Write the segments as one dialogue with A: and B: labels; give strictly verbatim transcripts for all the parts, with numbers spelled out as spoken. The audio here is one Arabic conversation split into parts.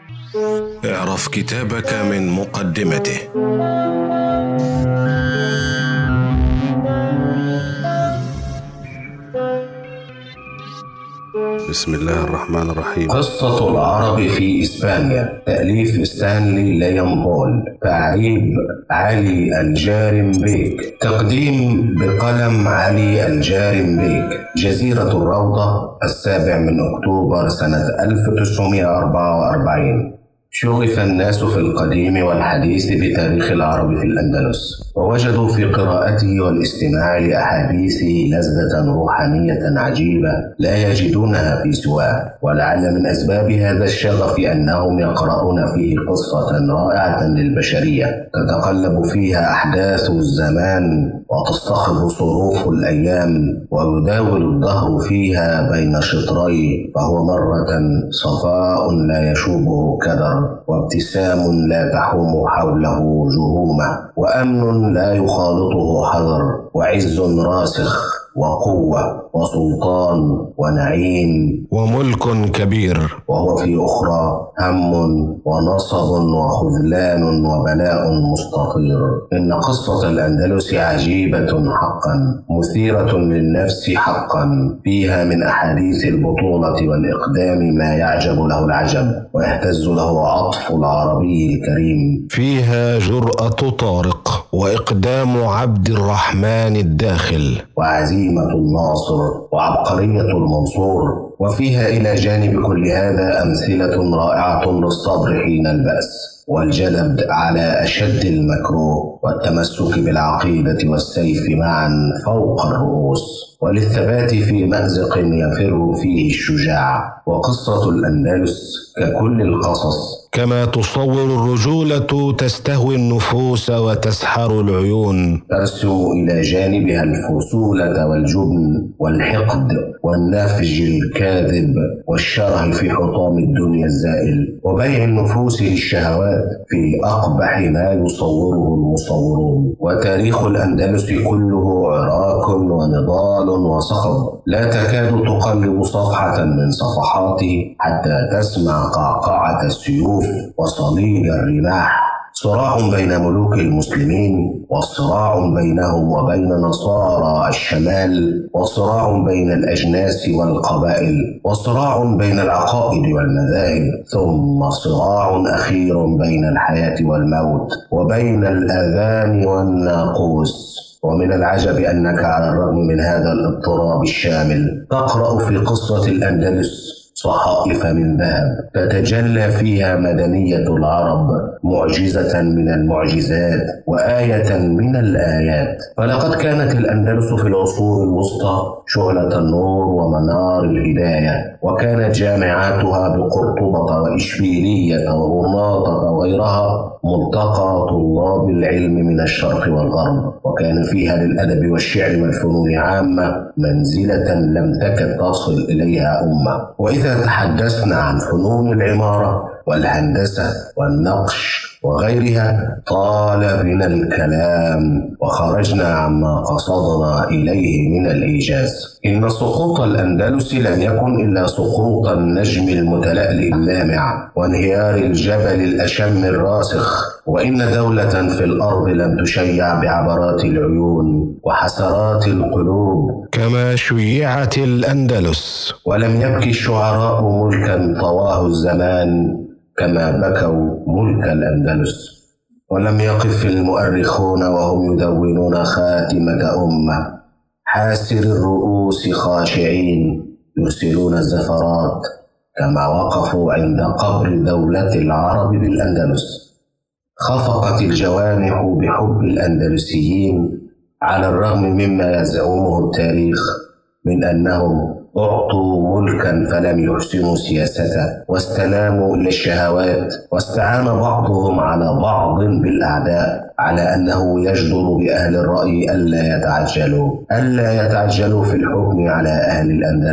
A: اعرف كتابك من مقدمته. بسم الله الرحمن الرحيم.
B: قصة العرب في إسبانيا، تأليف ستانلي ليونبول، تعريب علي الجارم بيك، تقديم بقلم علي الجارم بيك. جزيرة الروضة، السابع من أكتوبر سنة ألف وتسعمائة وأربعة وأربعين. شغف الناس في القديم والحديث بتاريخ العرب في الأندلس، ووجدوا في قراءته والاستماع لأحاديثه لذة روحانية عجيبة لا يجدونها في سواه. ولعل من أسباب هذا الشغف أنهم يقرؤون فيه قصة رائعة للبشرية تتقلب فيها أحداث الزمان وتصطخب صروف الأيام، ويداول الدهر فيها بين شطري، فهو مرة صفاء لا يشوبه كدر، وابتسام لا تحوم حوله جهومة، وأمن لا يخالطه حذر، وعز راسخ، وقوة، وسلطان، ونعيم،
A: وملك كبير.
B: وهو في أخرى هم ونصب وخذلان وبلاء مستطير. إن قصة الأندلس عجيبة حقا، مثيرة للنفس حقا، فيها من أحاديث البطولة والإقدام ما يعجب له العجب ويهتز له عطف العربي الكريم.
A: فيها جرأة طارق، وإقدام عبد الرحمن الداخل،
B: وعزيمة الناصر، وعبقرية المنصور. وفيها إلى جانب كل هذا أمثلة رائعة للصبر حين البأس، والجلد على أشد المكروه، والتمسك بالعقيدة والسيف معا فوق الرؤوس، وللثبات في مأزق يفر فيه الشجاع. وقصة الأندلس ككل القصص
A: كما تصور الرجولة تستهوي النفوس وتسحر العيون،
B: ترسو إلى جانبها الفصولة والجبن والحقد والنفج الكاذب والشره في حطام الدنيا الزائل، وبيع النفوس للشهوات في أقبح ما يصوره المصورون. وتاريخ الأندلس كله عراك ونضال وصخب، لا تكاد تقلب صفحة من صفحاته حتى تسمع قعقعة السيوف وصليل الرماح. صراع بين ملوك المسلمين، وصراع بينهم وبين نصارى الشمال، وصراع بين الأجناس والقبائل، وصراع بين العقائد والمذاهب، ثم صراع أخير بين الحياة والموت، وبين الأذان والناقوس. ومن العجب أنك على الرغم من هذا الاضطراب الشامل تقرأ في قصة الأندلس صحائف من ذهب تتجلى فيها مدنية العرب، معجزة من المعجزات وآية من الآيات. فلقد كانت الأندلس في العصور الوسطى شعلة النور ومنار الهداية، وكانت جامعاتها بقرطبة وإشبيلية وغرناطة وغيرها ملتقى طلاب العلم من الشرق والغرب، وكان فيها للأدب والشعر والفنون عامة منزلة لم تكد تصل إليها أمة. وإذا تحدثنا عن فنون العمارة والهندسة والنقش وغيرها طال بنا الكلام وخرجنا عما قصدنا إليه من الإيجاز. إن سقوط الأندلس لم يكن إلا سقوط النجم المتلألئ اللامع وانهيار الجبل الأشم الراسخ، وإن دولة في الأرض لم تشيع بعبرات العيون وحسرات القلوب
A: كما شيعت الأندلس.
B: ولم يبكي الشعراء ملكا طواه الزمان كما بكوا ملك الأندلس، ولم يقف المؤرخون وهم يدونون خاتمة أمة حاسر الرؤوس خاشعين يرسلون الزفرات كما وقفوا عند قبر دولة العرب بالأندلس. خفقت الجوانح بحب الأندلسيين على الرغم مما يزعمه التاريخ من أنهم أعطوا ملكا فلم يحسنوا سياسته واستلاموا إلى الشهوات، واستعان بعضهم على بعض بالأعداء على أنه يجدر بأهل الرأي ألا يتعجلوا ألا يتعجلوا في الحكم على أهل الأندلس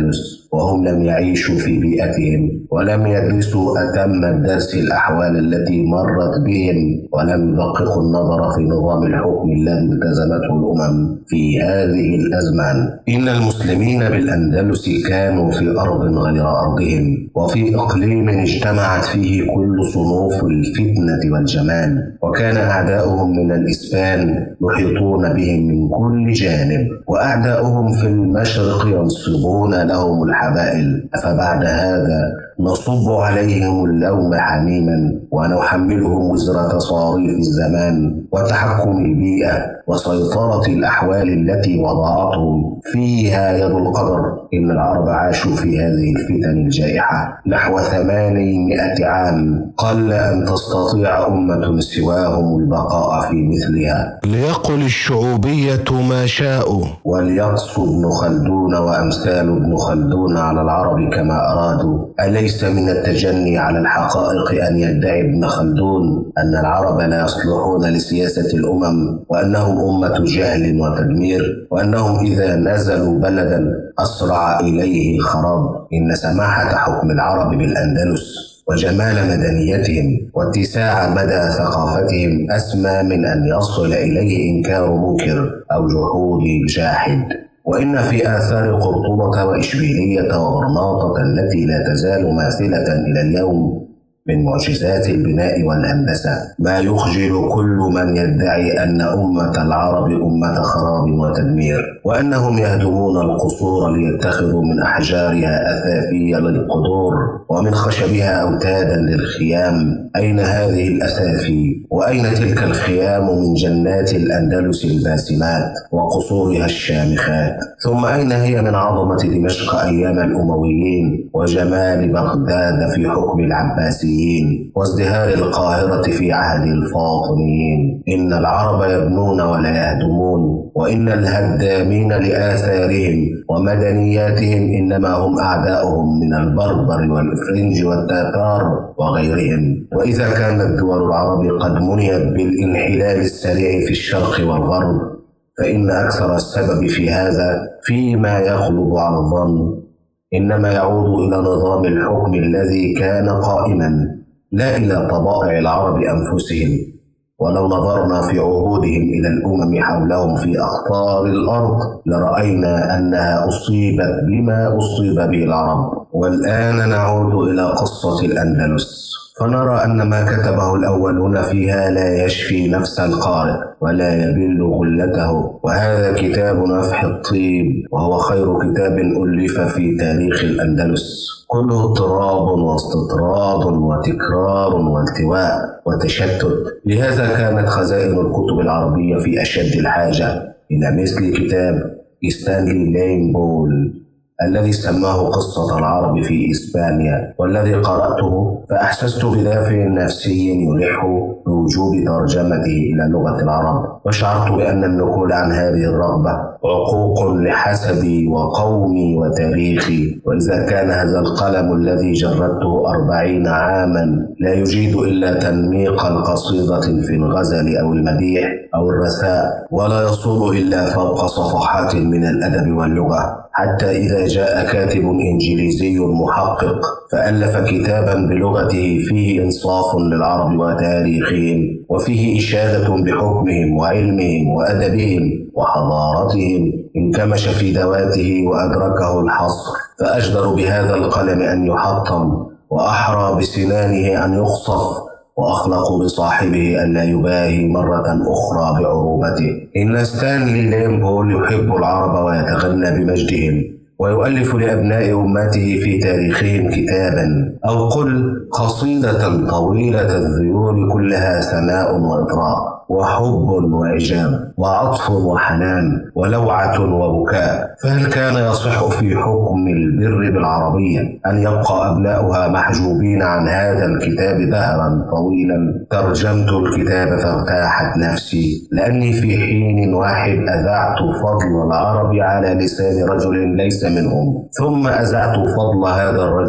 B: وهم لم يعيشوا في بيئتهم ولم يدرسوا أتم الدرس الأحوال التي مرت بهم ولم يدققوا النظر في نظام الحكم الذي التزمته الأمم في هذه الأزمان. إن المسلمين بالأندلس كانوا في أرض غير أرضهم وفي إقليم اجتمعت فيه كل صنوف الفتنة والجمال، وكان أعداؤهم من الإسبان يحيطون بهم من كل جانب، وأعداؤهم في المشرق ينصبون لهم الحبائل. فبعد هذا نصب عليهم اللوم حميما ونحملهم وزر تصاريف الزمان وتحكم البيئة وسيطرة الأحوال التي وضعتهم فيها يد القدر. إن العرب عاشوا في هذه الفتن الجائحة نحو ثمانمائة عام، قل أن تستطيع أمة سواهم البقاء في مثلها.
A: ليقل الشعوبية ما شاءوا
B: وليقص ابن خلدون وأمثال ابن خلدون على العرب كما أرادوا. أليس من التجني على الحقائق أن يدعي ابن خلدون أن العرب لا يصلحون لسياسة الأمم، وأنهم أمة جهل وتدمير، وأنهم إذا نزلوا بلدا أسرع إليه الخراب؟ إن سماحة حكم العرب بالأندلس وجمال مدنيتهم واتساع مدى ثقافتهم أسمى من أن يصل إليه إنكار منكر أو جحود جاحد. وإن في آثار قرطبة وإشبيلية وغرناطة التي لا تزال ماثلة إلى اليوم من معجزات البناء والهندسة ما يخجل كل من يدعي أن أمة العرب أمة خراب وتدمير، وأنهم يهدمون القصور ليتخذوا من أحجارها أثافي للقدور ومن خشبها أوتادا للخيام. أين هذه الأثافي؟ وأين تلك الخيام من جنات الأندلس الباسمات وقصورها الشامخات؟ ثم أين هي من عظمة دمشق أيام الأمويين وجمال بغداد في حكم العباسيين وازدهار القاهرة في عهد الفاطميين؟ إن العرب يبنون ولا يهدمون، وإن الهدامين لآثارهم ومدنياتهم إنما هم أعداؤهم من البربر والإفرنج والتتار وغيرهم. وإذا كانت دول العرب قد منيت بالانحلال السريع في الشرق والغرب، فإن أكثر السبب في هذا فيما يغلب على الظن إنما يعود إلى نظام الحكم الذي كان قائما، لا إلى طبائع العرب أنفسهم. ولو نظرنا في عهودهم إلى الأمم حولهم في أقطار الأرض لرأينا أنها أصيبت بما أصيب به العرب. والآن نعود إلى قصة الأندلس، فنرى أن ما كتبه الأولون فيها لا يشفي نفس القارئ ولا يبل غلته. وهذا كتاب نفح الطيب، وهو خير كتاب ألف في تاريخ الأندلس، كله اضطراب واستطراد وتكرار والتواء وتشتت. لهذا كانت خزائن الكتب العربية في أشد الحاجة إلى مثل كتاب ستانلي لين بول الذي سماه قصة العرب في إسبانيا، والذي قرأته فأحسست بدافع نفسي يلح بوجوب ترجمته إلى لغة العرب، وشعرت بأن النقول عن هذه الرغبة عقوق لحسبي وقومي وتاريخي. وإذا كان هذا القلم الذي جردته أربعين عاما لا يجيد إلا تنميق القصيدة في الغزل أو المديح أو الرثاء، ولا يصول إلا فوق صفحات من الأدب واللغة، حتى إذا جاء كاتب إنجليزي محقق فألف كتابا بلغته فيه إنصاف للعرب وتاريخهم، وفيه إشادة بحكمهم وعلمهم وأدبهم وحضارتهم، انكمش في ذواته وأدركه الحصر، فأجدر بهذا القلم أن يحطم، وأحرى بسنانه أن يقصف، وأخلق بصاحبه ألا يباهي مرة أخرى بعروبته. إن ستانلي لين بول يحب العرب ويتغنى بمجدهم، ويؤلف لأبناء أمته في تاريخهم كتابا، أو قل قصيدة طويلة الذيول كلها ثناء وإطراء وحب وإعجاب وعطف وحنان ولوعة وبكاء. فهل كان يصح في حكم البر بالعربية أن يبقى أبناؤها محجوبين عن هذا الكتاب دهرا طويلا؟ ترجمت الكتاب فارتاحت نفسي، لأني في حين واحد أذعت فضل العرب على لسان رجل ليس منهم، ثم أذعت فضل هذا الرجل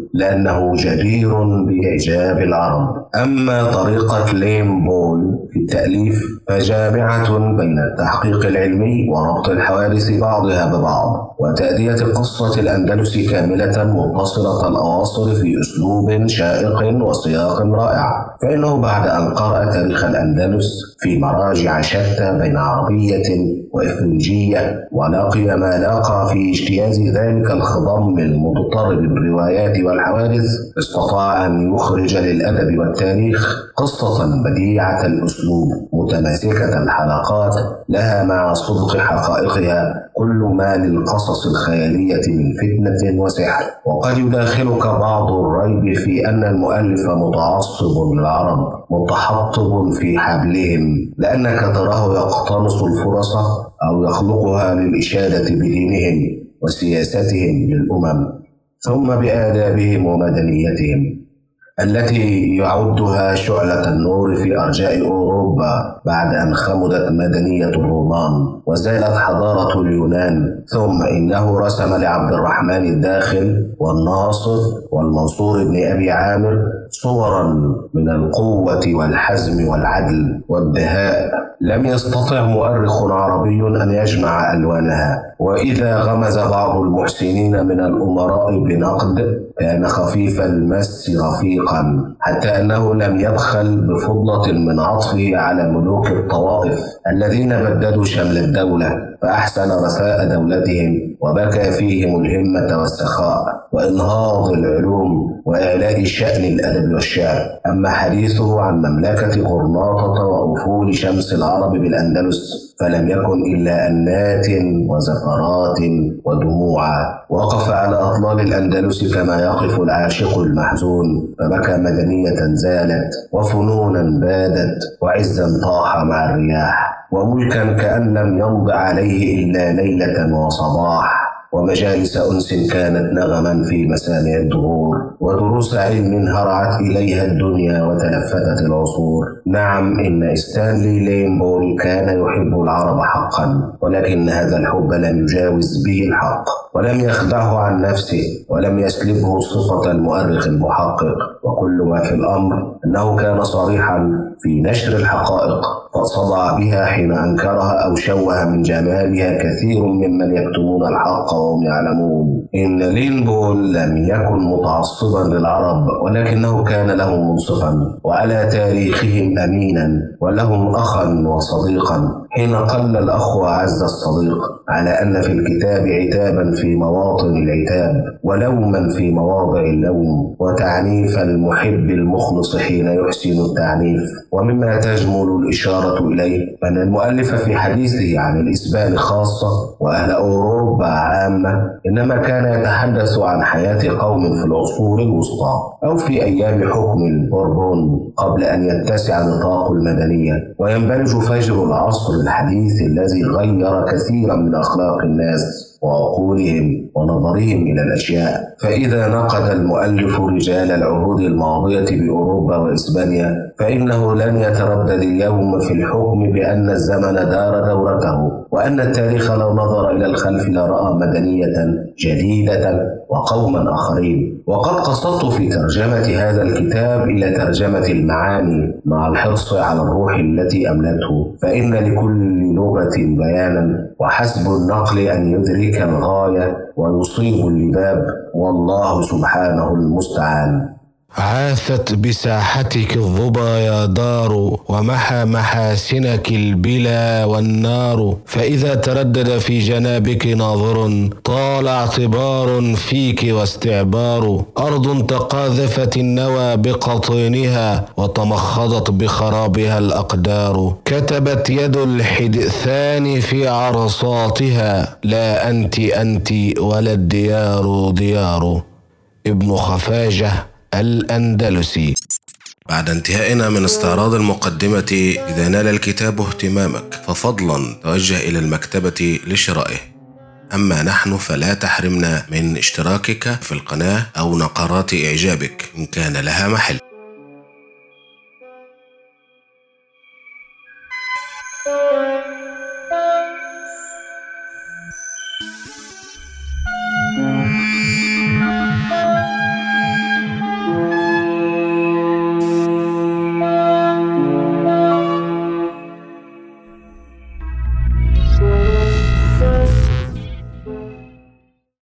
B: لأنه جدير بإعجاب العرب. أما طريقة لين بول في التأليف فجامعة بين التحقيق العلمي وربط الحوادث بعضها ببعض وتأدية قصة الأندلس كاملة متصلة الأواصر في أسلوب شائق وسياق رائع. فإنه بعد أن قرأ تاريخ الأندلس في مراجع شتى بين عربية وإفرنجية ولقي ما لاقى في اجتياز ذلك الخضم المضطرب بالروايات والحوادث، استطاع أن يخرج للأدب والتاريخ قصة بديعة الأسلوب متماسكة الحلقات لها مع صدق حقائقها كل ما للقصص الخيالية من فتنة وسحر. وقد يداخلك بعض الريب في أن المؤلف متعصب للعرب متحطب في حبلهم، لأنك تراه يقتنص الفرص أو يخلقها للإشادة بدينهم وسياستهم للأمم ثم بآدابهم ومدنيتهم التي يعدها شعلة النور في أرجاء أوروبا بعد أن خمدت مدنية الرومان وزالت حضارة اليونان. ثم إنه رسم لعبد الرحمن الداخل والناصر والمنصور بن أبي عامر صورا من القوة والحزم والعدل والدهاء لم يستطع مؤرخ عربي أن يجمع ألوانها. وإذا غمز بعض المحسنين من الأمراء بنقد كان خفيف المس رفيقا، حتى أنه لم يبخل بفضلة من عطفه على ملوك الطوائف الذين بددوا شمل الدولة فأحسن رثاء دولتهم وبكى فيهم الهمة والسخاء وإنهاض العلوم وإعلاء شأن الأدب والشعر. أما حديثه عن مملكة غرناطة وأفول شمس العرب بالأندلس فلم يكن إلا أنات وزفرات ودموع. وقف على أطلال الأندلس كما يقف العاشق المحزون فبكى مدنية زالت وفنونا بادت وعزا طاح مع الرياح وملكا كأن لم يمض عليه إلا ليلة وصباح ومجالس أنس كانت نغما في مسامع الدهور ودروس علم هرعت إليها الدنيا وتلفتت العصور. نعم، إن ستانلي لين بول كان يحب العرب حقا، ولكن هذا الحب لم يجاوز به الحق ولم يخدعه عن نفسه ولم يسلبه صفة المؤرخ المحقق. وكل ما في الأمر أنه كان صريحا في نشر الحقائق فصدع بها حين أنكرها أو شوه من جمالها كثير ممن يكتمون الحق وهم يعلمون. إن لين بول لم يكن متعصبا للعرب ولكنه كان لهم منصفا وعلى تاريخهم أمينا ولهم أخا وصديقا حين قل الأخ وعز الصديق، على أن في الكتاب عتابا في مواطن العتاب ولوما في مواضع اللوم وتعنيف المحب المخلص حين يحسن التعنيف. ومما تجمل الإشارة إليه أن المؤلف في حديثه عن الإسبان خاصة وأهل أوروبا عامة إنما كان يتحدث عن حياة قوم في العصور الوسطى أو في أيام حكم البوربون قبل أن يتسع نطاق المدنية وينبلج فجر العصر الحديث الذي غير كثيرا من أخلاق الناس وعقولهم ونظرهم إلى الأشياء. فإذا نقد المؤلف رجال العهود الماضية بأوروبا وإسبانيا فإنه لن يتردد اليوم في الحكم بأن الزمن دار دورته وأن التاريخ لو نظر إلى الخلف لرأى مدنية جديدة وقوما آخرين. وقد قصدت في ترجمة هذا الكتاب إلى ترجمة المعاني مع الحرص على الروح التي أملته، فإن لكل لغة بيانا وحسب النقل أن يدرك الغاية ويصيب اللباب، والله سبحانه المستعان.
A: عاثت بساحتك الظبا يا دار ومحى محاسنك البلا والنار، فإذا تردد في جنابك ناظر طال اعتبار فيك واستعبار، أرض تقاذفت النوى بقطينها وتمخضت بخرابها الأقدار، كتبت يد الحدثان في عرصاتها لا أنت أنت ولا الديار ديار. ابن خفاجة الأندلسي. بعد انتهائنا من استعراض المقدمة، إذا نال الكتاب اهتمامك ففضلا توجه إلى المكتبة لشرائه، أما نحن فلا تحرمنا من اشتراكك في القناة أو نقرات إعجابك إن كان لها محل.
C: Thank you.